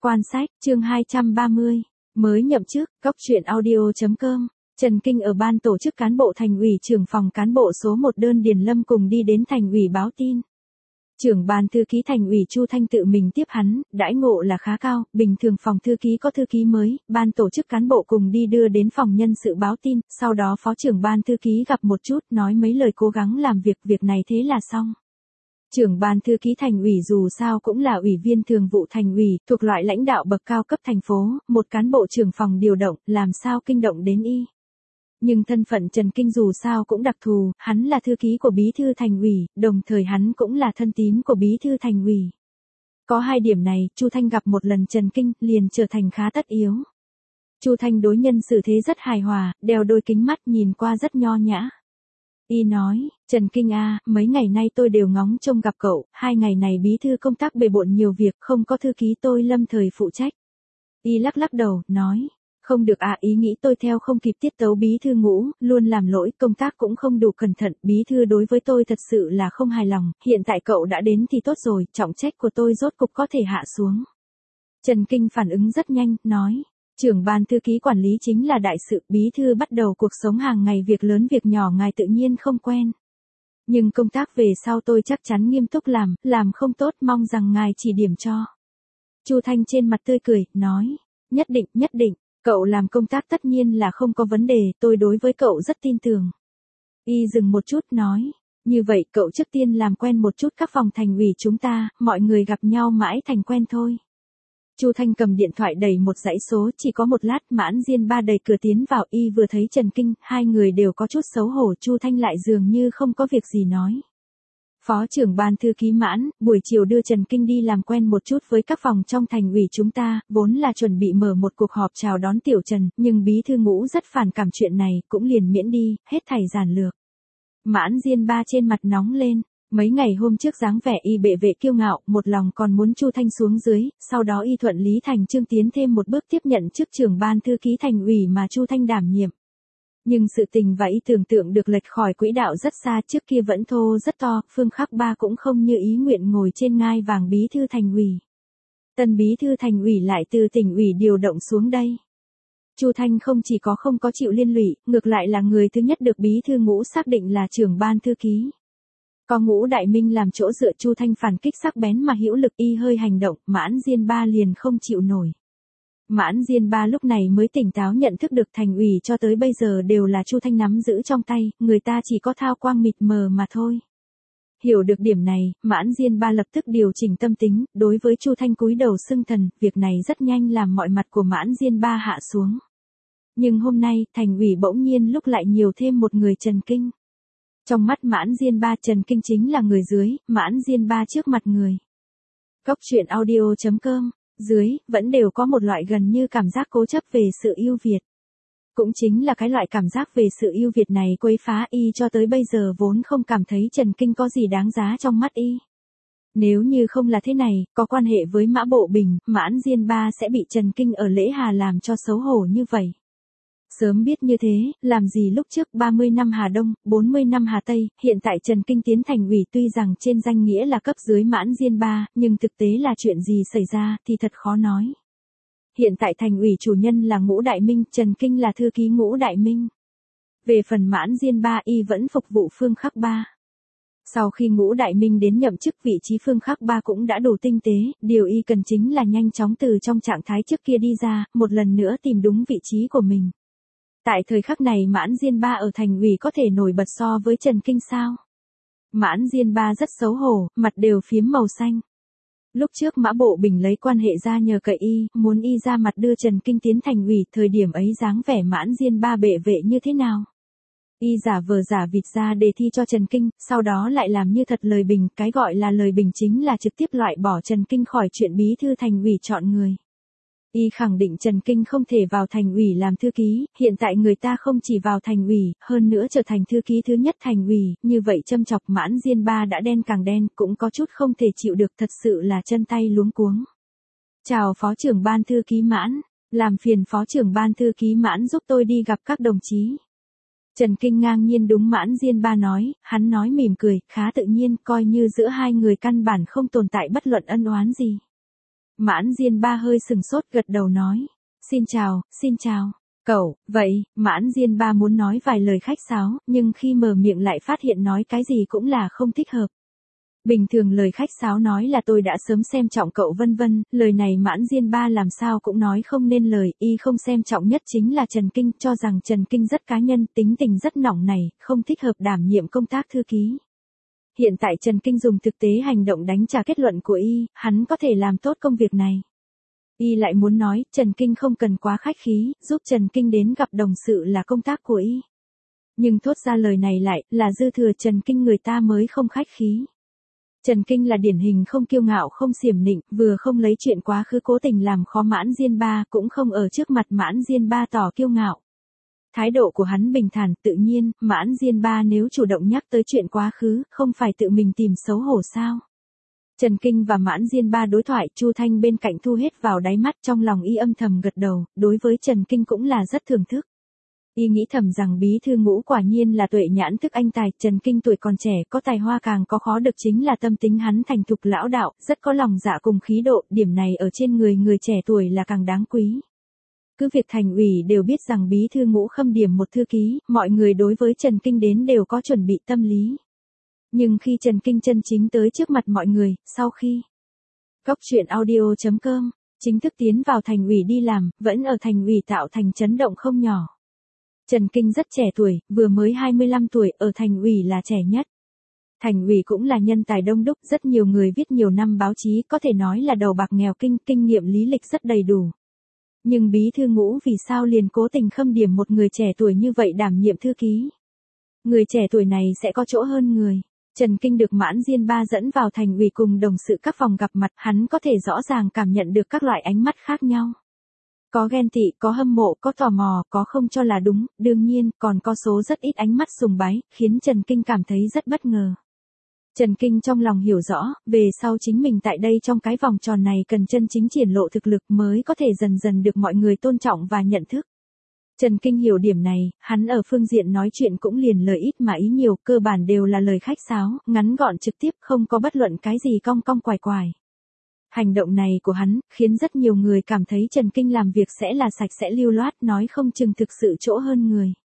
Quan sách, chương 230, mới nhậm chức, góc truyện audio.com. Trần Kinh ở ban tổ chức cán bộ thành ủy trưởng phòng cán bộ số 1 đơn Điền Lâm cùng đi đến thành ủy báo tin. Trưởng ban thư ký thành ủy Chu Thanh tự mình tiếp hắn, đãi ngộ là khá cao, bình thường phòng thư ký có thư ký mới, ban tổ chức cán bộ cùng đi đưa đến phòng nhân sự báo tin, sau đó phó trưởng ban thư ký gặp một chút, nói mấy lời cố gắng làm việc này thế là xong. Trưởng ban thư ký thành ủy dù sao cũng là ủy viên thường vụ thành ủy, thuộc loại lãnh đạo bậc cao cấp thành phố, một cán bộ trưởng phòng điều động, làm sao kinh động đến y. Nhưng thân phận Trần Kinh dù sao cũng đặc thù, hắn là thư ký của bí thư thành ủy, đồng thời hắn cũng là thân tín của bí thư thành ủy. Có hai điểm này, Chu Thanh gặp một lần Trần Kinh, liền trở thành khá tất yếu. Chu Thanh đối nhân xử thế rất hài hòa, đeo đôi kính mắt nhìn qua rất nho nhã. Y nói, Trần Kinh à, mấy ngày nay tôi đều ngóng trông gặp cậu, 2 ngày này bí thư công tác bề bộn nhiều việc, không có thư ký tôi lâm thời phụ trách. Y lắc lắc đầu, nói, không được à, ý nghĩ tôi theo không kịp tiết tấu bí thư ngũ, luôn làm lỗi, công tác cũng không đủ cẩn thận, bí thư đối với tôi thật sự là không hài lòng, hiện tại cậu đã đến thì tốt rồi, trọng trách của tôi rốt cục có thể hạ xuống. Trần Kinh phản ứng rất nhanh, nói. Trưởng ban thư ký quản lý chính là đại sự, bí thư bắt đầu cuộc sống hàng ngày việc lớn việc nhỏ ngài tự nhiên không quen. Nhưng công tác về sau tôi chắc chắn nghiêm túc làm không tốt mong rằng ngài chỉ điểm cho. Chu Thanh trên mặt tươi cười, nói, nhất định, cậu làm công tác tất nhiên là không có vấn đề, tôi đối với cậu rất tin tưởng. Y dừng một chút nói, như vậy cậu trước tiên làm quen một chút các phòng thành ủy chúng ta, mọi người gặp nhau mãi thành quen thôi. Chu Thanh cầm điện thoại đẩy một dãy số, chỉ có một lát Mãn Diên Ba đẩy cửa tiến vào, y vừa thấy Trần Kinh, hai người đều có chút xấu hổ, Chu Thanh lại dường như không có việc gì nói. Phó trưởng ban thư ký Mãn, buổi chiều đưa Trần Kinh đi làm quen một chút với các phòng trong thành ủy chúng ta, vốn là chuẩn bị mở một cuộc họp chào đón Tiểu Trần, nhưng bí thư ngũ rất phản cảm chuyện này, cũng liền miễn đi, hết thảy giản lược. Mãn Diên Ba trên mặt nóng lên. Mấy ngày hôm trước dáng vẻ y bệ vệ kiêu ngạo, một lòng còn muốn Chu Thanh xuống dưới, sau đó y thuận lý thành chương tiến thêm một bước tiếp nhận chức trưởng ban thư ký thành ủy mà Chu Thanh đảm nhiệm. Nhưng sự tình và y tưởng tượng được lệch khỏi quỹ đạo rất xa, trước kia vẫn thô rất to, Phương Khắc Ba cũng không như ý nguyện ngồi trên ngai vàng bí thư thành ủy. Tân bí thư thành ủy lại từ tỉnh ủy điều động xuống đây. Chu Thanh không chỉ không có chịu liên lụy, ngược lại là người thứ nhất được bí thư ngũ xác định là trưởng ban thư ký. Có Ngũ Đại Minh làm chỗ dựa, Chu Thanh phản kích sắc bén mà hữu lực, y hơi hành động, Mãn Diên Ba liền không chịu nổi. Mãn Diên Ba lúc này mới tỉnh táo nhận thức được thành ủy cho tới bây giờ đều là Chu Thanh nắm giữ trong tay, người ta chỉ có thao quang mịt mờ mà thôi. Hiểu được điểm này, Mãn Diên Ba lập tức điều chỉnh tâm tính, đối với Chu Thanh cúi đầu xưng thần, việc này rất nhanh làm mọi mặt của Mãn Diên Ba hạ xuống. Nhưng hôm nay, thành ủy bỗng nhiên lúc lại nhiều thêm một người Trần Kinh. Trong mắt Mãn Diên Ba, Trần Kinh chính là người dưới, Mãn Diên Ba trước mặt người. Góc truyện audio.com, dưới, vẫn đều có một loại gần như cảm giác cố chấp về sự ưu việt. Cũng chính là cái loại cảm giác về sự ưu việt này quấy phá y cho tới bây giờ vốn không cảm thấy Trần Kinh có gì đáng giá trong mắt y. Nếu như không là thế này, có quan hệ với Mã Bộ Bình, Mãn Diên Ba sẽ bị Trần Kinh ở Lễ Hà làm cho xấu hổ như vậy. Sớm biết như thế, làm gì lúc trước 30 năm Hà Đông, 40 năm Hà Tây, hiện tại Trần Kinh tiến thành ủy tuy rằng trên danh nghĩa là cấp dưới Mãn Diên Ba, nhưng thực tế là chuyện gì xảy ra thì thật khó nói. Hiện tại thành ủy chủ nhân là Ngũ Đại Minh, Trần Kinh là thư ký Ngũ Đại Minh. Về phần Mãn Diên Ba y vẫn phục vụ Phương Khắc Ba. Sau khi Ngũ Đại Minh đến nhậm chức, vị trí Phương Khắc Ba cũng đã đủ tinh tế, điều y cần chính là nhanh chóng từ trong trạng thái trước kia đi ra, một lần nữa tìm đúng vị trí của mình. Tại thời khắc này Mãn Diên Ba ở thành ủy có thể nổi bật so với Trần Kinh sao? Mãn Diên Ba rất xấu hổ, mặt đều phiếm màu xanh. Lúc trước Mã Bộ Bình lấy quan hệ ra nhờ cậy y, muốn y ra mặt đưa Trần Kinh tiến thành ủy, thời điểm ấy dáng vẻ Mãn Diên Ba bệ vệ như thế nào? Y giả vờ giả vịt ra đề thi cho Trần Kinh, sau đó lại làm như thật lời bình, cái gọi là lời bình chính là trực tiếp loại bỏ Trần Kinh khỏi chuyện bí thư thành ủy chọn người. Y khẳng định Trần Kinh không thể vào thành ủy làm thư ký, hiện tại người ta không chỉ vào thành ủy, hơn nữa trở thành thư ký thứ nhất thành ủy, như vậy châm chọc Mãn Diên Ba đã đen càng đen, cũng có chút không thể chịu được, thật sự là chân tay luống cuống. Chào phó trưởng ban thư ký Mãn, làm phiền phó trưởng ban thư ký Mãn giúp tôi đi gặp các đồng chí. Trần Kinh ngang nhiên đúng Mãn Diên Ba nói, hắn nói mỉm cười, khá tự nhiên, coi như giữa hai người căn bản không tồn tại bất luận ân oán gì. Mãn Diên Ba hơi sừng sốt gật đầu nói. Xin chào, cậu, vậy, Mãn Diên Ba muốn nói vài lời khách sáo, nhưng khi mở miệng lại phát hiện nói cái gì cũng là không thích hợp. Bình thường lời khách sáo nói là tôi đã sớm xem trọng cậu vân vân, lời này Mãn Diên Ba làm sao cũng nói không nên lời, y không xem trọng nhất chính là Trần Kinh, cho rằng Trần Kinh rất cá nhân, tính tình rất nóng này, không thích hợp đảm nhiệm công tác thư ký. Hiện tại Trần Kinh dùng thực tế hành động đánh trả kết luận của y, hắn có thể làm tốt công việc này. Y lại muốn nói, Trần Kinh không cần quá khách khí, giúp Trần Kinh đến gặp đồng sự là công tác của y. Nhưng thốt ra lời này lại, là dư thừa Trần Kinh người ta mới không khách khí. Trần Kinh là điển hình không kiêu ngạo không xiểm nịnh, vừa không lấy chuyện quá khứ cố tình làm khó Mãn Diên Ba, cũng không ở trước mặt Mãn Diên Ba tỏ kiêu ngạo. Thái độ của hắn bình thản, tự nhiên, Mãn Diên Ba nếu chủ động nhắc tới chuyện quá khứ, không phải tự mình tìm xấu hổ sao? Trần Kinh và Mãn Diên Ba đối thoại, Chu Thanh bên cạnh thu hết vào đáy mắt, trong lòng y âm thầm gật đầu, đối với Trần Kinh cũng là rất thưởng thức. Y nghĩ thầm rằng bí thư Ngũ quả nhiên là tuệ nhãn thức anh tài, Trần Kinh tuổi còn trẻ có tài hoa càng có khó được chính là tâm tính hắn thành thục lão đạo, rất có lòng dạ cùng khí độ, điểm này ở trên người trẻ tuổi là càng đáng quý. Cứ việc thành ủy đều biết rằng bí thư Ngũ khâm điểm một thư ký, mọi người đối với Trần Kinh đến đều có chuẩn bị tâm lý. Nhưng khi Trần Kinh chân chính tới trước mặt mọi người, sau khi Cóc truyện audio.com chính thức tiến vào thành ủy đi làm, vẫn ở thành ủy tạo thành chấn động không nhỏ. Trần Kinh rất trẻ tuổi, vừa mới 25 tuổi, ở thành ủy là trẻ nhất. Thành ủy cũng là nhân tài đông đúc, rất nhiều người viết nhiều năm báo chí, có thể nói là đầu bạc nghèo kinh nghiệm lý lịch rất đầy đủ. Nhưng bí thư Ngũ vì sao liền cố tình khâm điểm một người trẻ tuổi như vậy đảm nhiệm thư ký? Người trẻ tuổi này sẽ có chỗ hơn người. Trần Kinh được Mãn Diên Ba dẫn vào thành ủy cùng đồng sự các phòng gặp mặt, hắn có thể rõ ràng cảm nhận được các loại ánh mắt khác nhau. Có ghen tị, có hâm mộ, có tò mò, có không cho là đúng, đương nhiên, còn có số rất ít ánh mắt sùng bái, khiến Trần Kinh cảm thấy rất bất ngờ. Trần Kinh trong lòng hiểu rõ, về sau chính mình tại đây trong cái vòng tròn này cần chân chính triển lộ thực lực mới có thể dần dần được mọi người tôn trọng và nhận thức. Trần Kinh hiểu điểm này, hắn ở phương diện nói chuyện cũng liền lời ít mà ý nhiều, cơ bản đều là lời khách sáo, ngắn gọn trực tiếp, không có bất luận cái gì cong cong quài quài. Hành động này của hắn, khiến rất nhiều người cảm thấy Trần Kinh làm việc sẽ là sạch sẽ lưu loát, nói không chừng thực sự chỗ hơn người.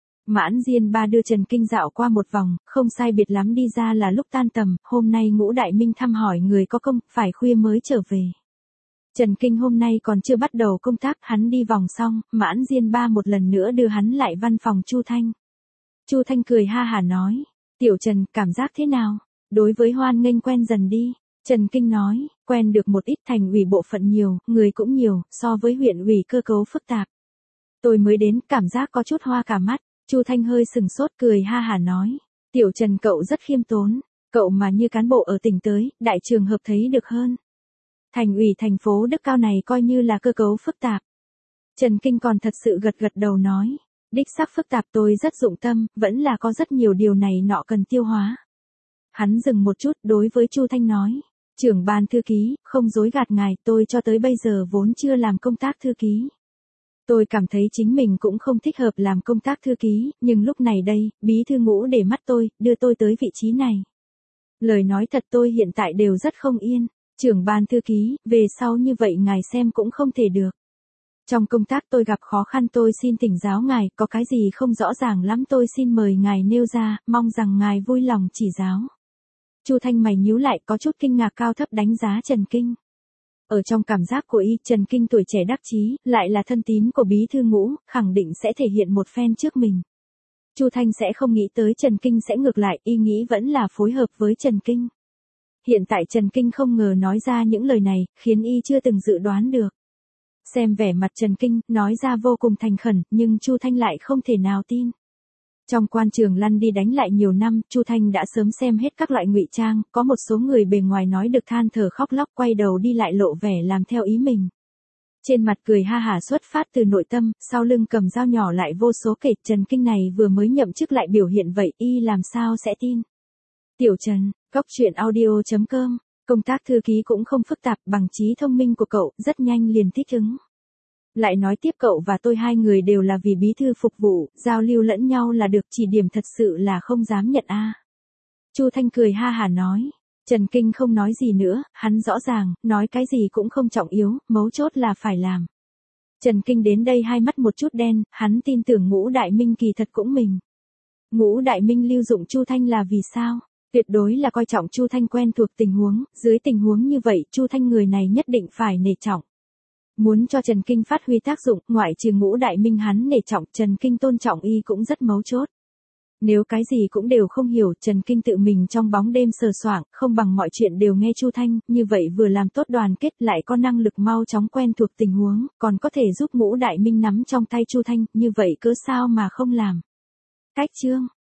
Mãn Diên Ba đưa Trần Kinh dạo qua một vòng, không sai biệt lắm đi ra là lúc tan tầm, hôm nay Ngũ Đại Minh thăm hỏi người có công, phải khuya mới trở về. Trần Kinh hôm nay còn chưa bắt đầu công tác, hắn đi vòng xong, Mãn Diên Ba một lần nữa đưa hắn lại văn phòng Chu Thanh. Chu Thanh cười ha hả nói, Tiểu Trần, cảm giác thế nào? Đối với hoan nghênh quen dần đi. Trần Kinh nói, quen được một ít, thành ủy bộ phận nhiều, người cũng nhiều, so với huyện ủy cơ cấu phức tạp. Tôi mới đến, cảm giác có chút hoa cả mắt. Chu Thanh hơi sừng sốt cười ha hả nói, Tiểu Trần cậu rất khiêm tốn, cậu mà như cán bộ ở tỉnh tới, đại trường hợp thấy được hơn. Thành ủy thành phố Đức Cao này coi như là cơ cấu phức tạp. Trần Kinh còn thật sự gật đầu nói, đích xác phức tạp, tôi rất dụng tâm, vẫn là có rất nhiều điều này nọ cần tiêu hóa. Hắn dừng một chút, đối với Chu Thanh nói, trưởng ban thư ký, không dối gạt ngài, tôi cho tới bây giờ vốn chưa làm công tác thư ký. Tôi cảm thấy chính mình cũng không thích hợp làm công tác thư ký, nhưng lúc này đây, bí thư Ngũ để mắt tôi, đưa tôi tới vị trí này. Lời nói thật tôi hiện tại đều rất không yên, trưởng ban thư ký, về sau như vậy ngài xem cũng không thể được. Trong công tác tôi gặp khó khăn, tôi xin thỉnh giáo ngài, có cái gì không rõ ràng lắm tôi xin mời ngài nêu ra, mong rằng ngài vui lòng chỉ giáo. Chu Thanh mày nhíu lại, có chút kinh ngạc cao thấp đánh giá Trần Kinh. Ở trong cảm giác của y, Trần Kinh tuổi trẻ đắc chí, lại là thân tín của bí thư Ngũ, khẳng định sẽ thể hiện một phen trước mình. Chu Thanh sẽ không nghĩ tới Trần Kinh sẽ ngược lại, y nghĩ vẫn là phối hợp với Trần Kinh. Hiện tại Trần Kinh không ngờ nói ra những lời này, khiến y chưa từng dự đoán được. Xem vẻ mặt Trần Kinh, nói ra vô cùng thành khẩn, nhưng Chu Thanh lại không thể nào tin. Trong quan trường lăn đi đánh lại nhiều năm, Chu Thanh đã sớm xem hết các loại ngụy trang, có một số người bề ngoài nói được than thở khóc lóc, quay đầu đi lại lộ vẻ làm theo ý mình. Trên mặt cười ha hả xuất phát từ nội tâm, sau lưng cầm dao nhỏ lại vô số kể, Trần Kinh này vừa mới nhậm chức lại biểu hiện vậy, y làm sao sẽ tin. Tiểu Trần, Cóc truyện audio.com, công tác thư ký cũng không phức tạp, bằng trí thông minh của cậu, rất nhanh liền thích ứng. Lại nói tiếp, cậu và tôi hai người đều là vì bí thư phục vụ, giao lưu lẫn nhau là được, chỉ điểm thật sự là không dám nhận a. Chu Thanh cười ha hả nói, Trần Kinh không nói gì nữa, hắn rõ ràng, nói cái gì cũng không trọng yếu, mấu chốt là phải làm. Trần Kinh đến đây hai mắt một chút đen, hắn tin tưởng Ngũ Đại Minh kỳ thật cũng mình. Ngũ Đại Minh lưu dụng Chu Thanh là vì sao? Tuyệt đối là coi trọng Chu Thanh quen thuộc tình huống, dưới tình huống như vậy Chu Thanh người này nhất định phải nể trọng. Muốn cho Trần Kinh phát huy tác dụng, ngoại trừ Ngũ Đại Minh hắn nể trọng, Trần Kinh tôn trọng y cũng rất mấu chốt. Nếu cái gì cũng đều không hiểu, Trần Kinh tự mình trong bóng đêm sờ soạng, không bằng mọi chuyện đều nghe Chu Thanh, như vậy vừa làm tốt đoàn kết lại có năng lực mau chóng quen thuộc tình huống, còn có thể giúp Ngũ Đại Minh nắm trong tay Chu Thanh, như vậy cớ sao mà không làm. Cách chương